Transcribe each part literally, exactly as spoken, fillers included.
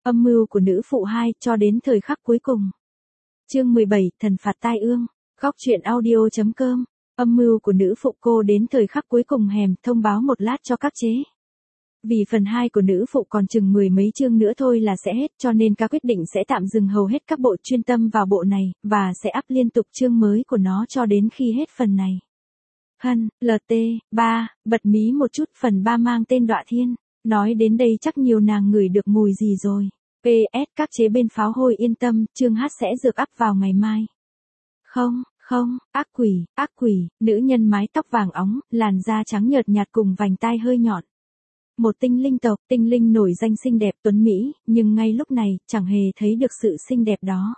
Âm mưu của nữ phụ hai cho đến thời khắc cuối cùng. Chương mười bảy, thần phạt tai ương. Góc truyện audio chấm com. Âm mưu của nữ phụ cô đến thời khắc cuối cùng hèm thông báo một lát cho các chế. Vì phần hai của nữ phụ còn chừng mười mấy chương nữa thôi là sẽ hết, cho nên ca quyết định sẽ tạm dừng hầu hết các bộ chuyên tâm vào bộ này, và sẽ up liên tục chương mới của nó cho đến khi hết phần này. Hân, lờ tê, ba, bật mí một chút, phần ba mang tên Đọa Thiên. Nói đến đây chắc nhiều nàng ngửi được mùi gì rồi. pê ét các chế bên pháo hôi yên tâm, chương hát sẽ được up vào ngày mai. Không, không, ác quỷ, ác quỷ, nữ nhân mái tóc vàng óng, làn da trắng nhợt nhạt cùng vành tai hơi nhọn. Một tinh linh tộc, tinh linh nổi danh xinh đẹp tuấn Mỹ, nhưng ngay lúc này, chẳng hề thấy được sự xinh đẹp đó.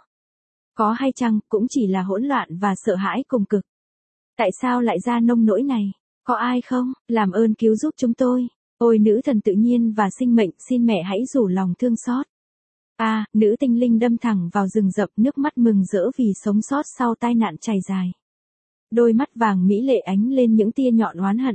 Có hay chăng, cũng chỉ là hỗn loạn và sợ hãi cùng cực. Tại sao lại ra nông nỗi này? Có ai không? Làm ơn cứu giúp chúng tôi. Ôi nữ thần tự nhiên và sinh mệnh, xin mẹ hãy rủ lòng thương xót. A, à, nữ tinh linh đâm thẳng vào rừng rậm, nước mắt mừng rỡ vì sống sót sau tai nạn chảy dài. Đôi mắt vàng mỹ lệ ánh lên những tia nhọn oán hận.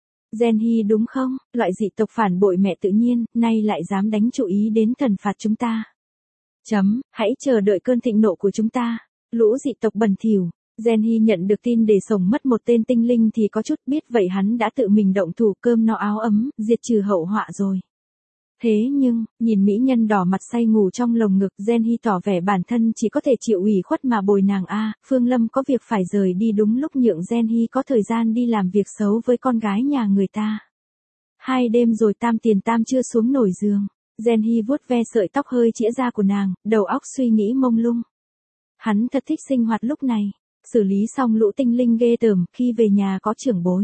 Genhi đúng không? Loại dị tộc phản bội mẹ tự nhiên, nay lại dám đánh chú ý đến thần phạt chúng ta. Chấm, hãy chờ đợi cơn thịnh nộ của chúng ta. Lũ dị tộc bẩn thỉu. Genhi nhận được tin để sổng mất một tên tinh linh thì có chút biết vậy hắn đã tự mình động thủ, cơm no áo ấm, diệt trừ hậu họa rồi. Thế nhưng, nhìn mỹ nhân đỏ mặt say ngủ trong lồng ngực, Genhi tỏ vẻ bản thân chỉ có thể chịu ủy khuất mà bồi nàng a. Phương Lâm có việc phải rời đi đúng lúc nhượng Genhi có thời gian đi làm việc xấu với con gái nhà người ta. Hai đêm rồi tam tiền tam chưa xuống nổi giường. Genhi vuốt ve sợi tóc hơi chĩa ra của nàng, đầu óc suy nghĩ mông lung. Hắn thật thích sinh hoạt lúc này. Xử lý xong lũ tinh linh ghê tởm, khi về nhà có trưởng bối.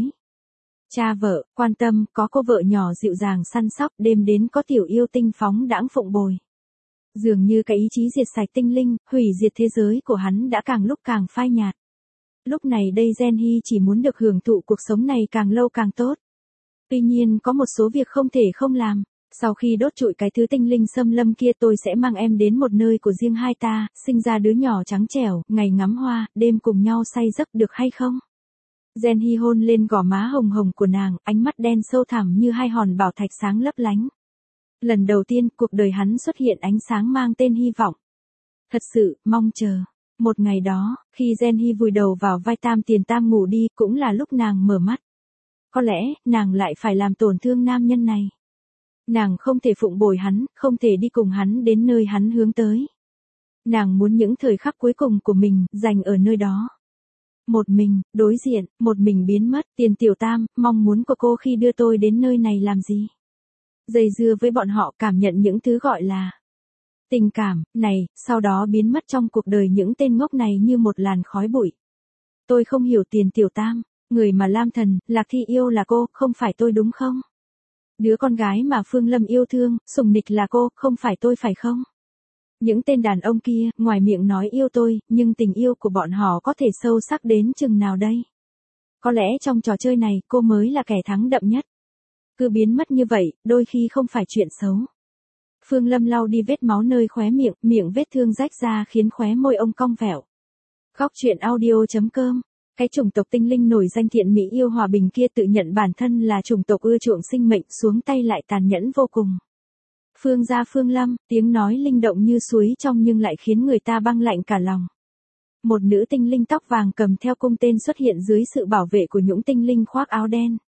Cha vợ, quan tâm, có cô vợ nhỏ dịu dàng săn sóc, đêm đến có tiểu yêu tinh phóng đãng phụng bồi. Dường như cái ý chí diệt sạch tinh linh, hủy diệt thế giới của hắn đã càng lúc càng phai nhạt. Lúc này đây Genhi chỉ muốn được hưởng thụ cuộc sống này càng lâu càng tốt. Tuy nhiên có một số việc không thể không làm. Sau khi đốt trụi cái thứ tinh linh xâm lâm kia tôi sẽ mang em đến một nơi của riêng hai ta, sinh ra đứa nhỏ trắng trẻo, ngày ngắm hoa, đêm cùng nhau say giấc được hay không? Genhi hôn lên gò má hồng hồng của nàng, ánh mắt đen sâu thẳm như hai hòn bảo thạch sáng lấp lánh. Lần đầu tiên cuộc đời hắn xuất hiện ánh sáng mang tên hy vọng. Thật sự, mong chờ. Một ngày đó, khi Genhi vùi đầu vào vai tam tiền tam ngủ đi, cũng là lúc nàng mở mắt. Có lẽ, nàng lại phải làm tổn thương nam nhân này. Nàng không thể phụng bồi hắn, không thể đi cùng hắn đến nơi hắn hướng tới. Nàng muốn những thời khắc cuối cùng của mình, dành ở nơi đó. Một mình, đối diện, một mình biến mất, tiền tiểu tam, mong muốn của cô khi đưa tôi đến nơi này làm gì? Dây dưa với bọn họ cảm nhận những thứ gọi là tình cảm, này, sau đó biến mất trong cuộc đời những tên ngốc này như một làn khói bụi. Tôi không hiểu tiền tiểu tam, người mà Lam Thần, Lạc Thi yêu là cô, không phải tôi đúng không? Đứa con gái mà Phương Lâm yêu thương, sủng nịch là cô, không phải tôi phải không? Những tên đàn ông kia, ngoài miệng nói yêu tôi, nhưng tình yêu của bọn họ có thể sâu sắc đến chừng nào đây? Có lẽ trong trò chơi này, cô mới là kẻ thắng đậm nhất. Cứ biến mất như vậy, đôi khi không phải chuyện xấu. Phương Lâm lau đi vết máu nơi khóe miệng, miệng vết thương rách ra khiến khóe môi ông cong vẹo. Góc truyện audio chấm com. Cái chủng tộc tinh linh nổi danh thiện mỹ yêu hòa bình kia tự nhận bản thân là chủng tộc ưa chuộng sinh mệnh, xuống tay lại tàn nhẫn vô cùng. Phương gia Phương Lâm, tiếng nói linh động như suối trong nhưng lại khiến người ta băng lạnh cả lòng. Một nữ tinh linh tóc vàng cầm theo cung tên xuất hiện dưới sự bảo vệ của những tinh linh khoác áo đen.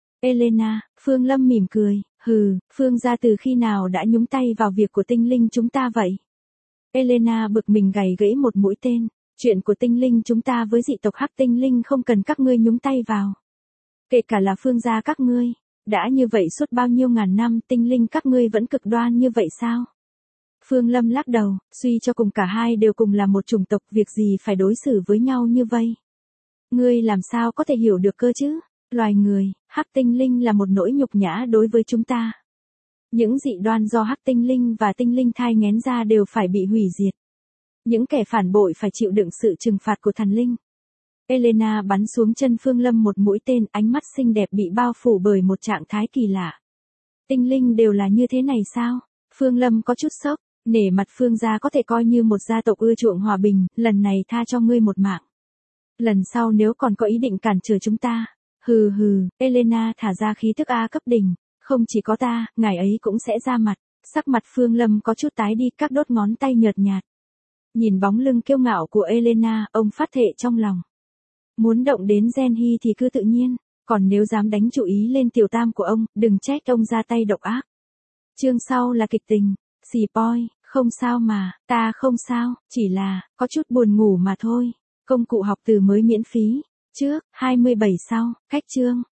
Elena, Phương Lâm mỉm cười, hừ, Phương gia từ khi nào đã nhúng tay vào việc của tinh linh chúng ta vậy? Elena bực mình gảy gẫy một mũi tên. Chuyện của tinh linh chúng ta với dị tộc hắc tinh linh không cần các ngươi nhúng tay vào. Kể cả là Phương gia các ngươi. Đã như vậy suốt bao nhiêu ngàn năm tinh linh các ngươi vẫn cực đoan như vậy sao? Phương Lâm lắc đầu, suy cho cùng cả hai đều cùng là một chủng tộc, việc gì phải đối xử với nhau như vậy? Ngươi làm sao có thể hiểu được cơ chứ? Loài người, hắc tinh linh là một nỗi nhục nhã đối với chúng ta. Những dị đoan do hắc tinh linh và tinh linh thai nghén ra đều phải bị hủy diệt. Những kẻ phản bội phải chịu đựng sự trừng phạt của thần linh. Elena bắn xuống chân Phương Lâm một mũi tên, ánh mắt xinh đẹp bị bao phủ bởi một trạng thái kỳ lạ. Tinh linh đều là như thế này sao? Phương Lâm có chút sốc, nể mặt Phương gia có thể coi như một gia tộc ưa chuộng hòa bình, lần này tha cho ngươi một mạng. Lần sau nếu còn có ý định cản trở chúng ta, hừ hừ, Elena thả ra khí tức A cấp đỉnh, không chỉ có ta, ngài ấy cũng sẽ ra mặt. Sắc mặt Phương Lâm có chút tái đi, các đốt ngón tay nhợt nhạt. Nhìn bóng lưng kiêu ngạo của Elena, ông phát thệ trong lòng. Muốn động đến Gen Hy thì cứ tự nhiên, còn nếu dám đánh chú ý lên tiểu tam của ông, đừng trách ông ra tay độc ác. Chương sau là kịch tình. Xì poi, không sao mà, ta không sao, chỉ là, có chút buồn ngủ mà thôi. Công cụ học từ mới miễn phí. Trước, hai mươi bảy sau, cách chương.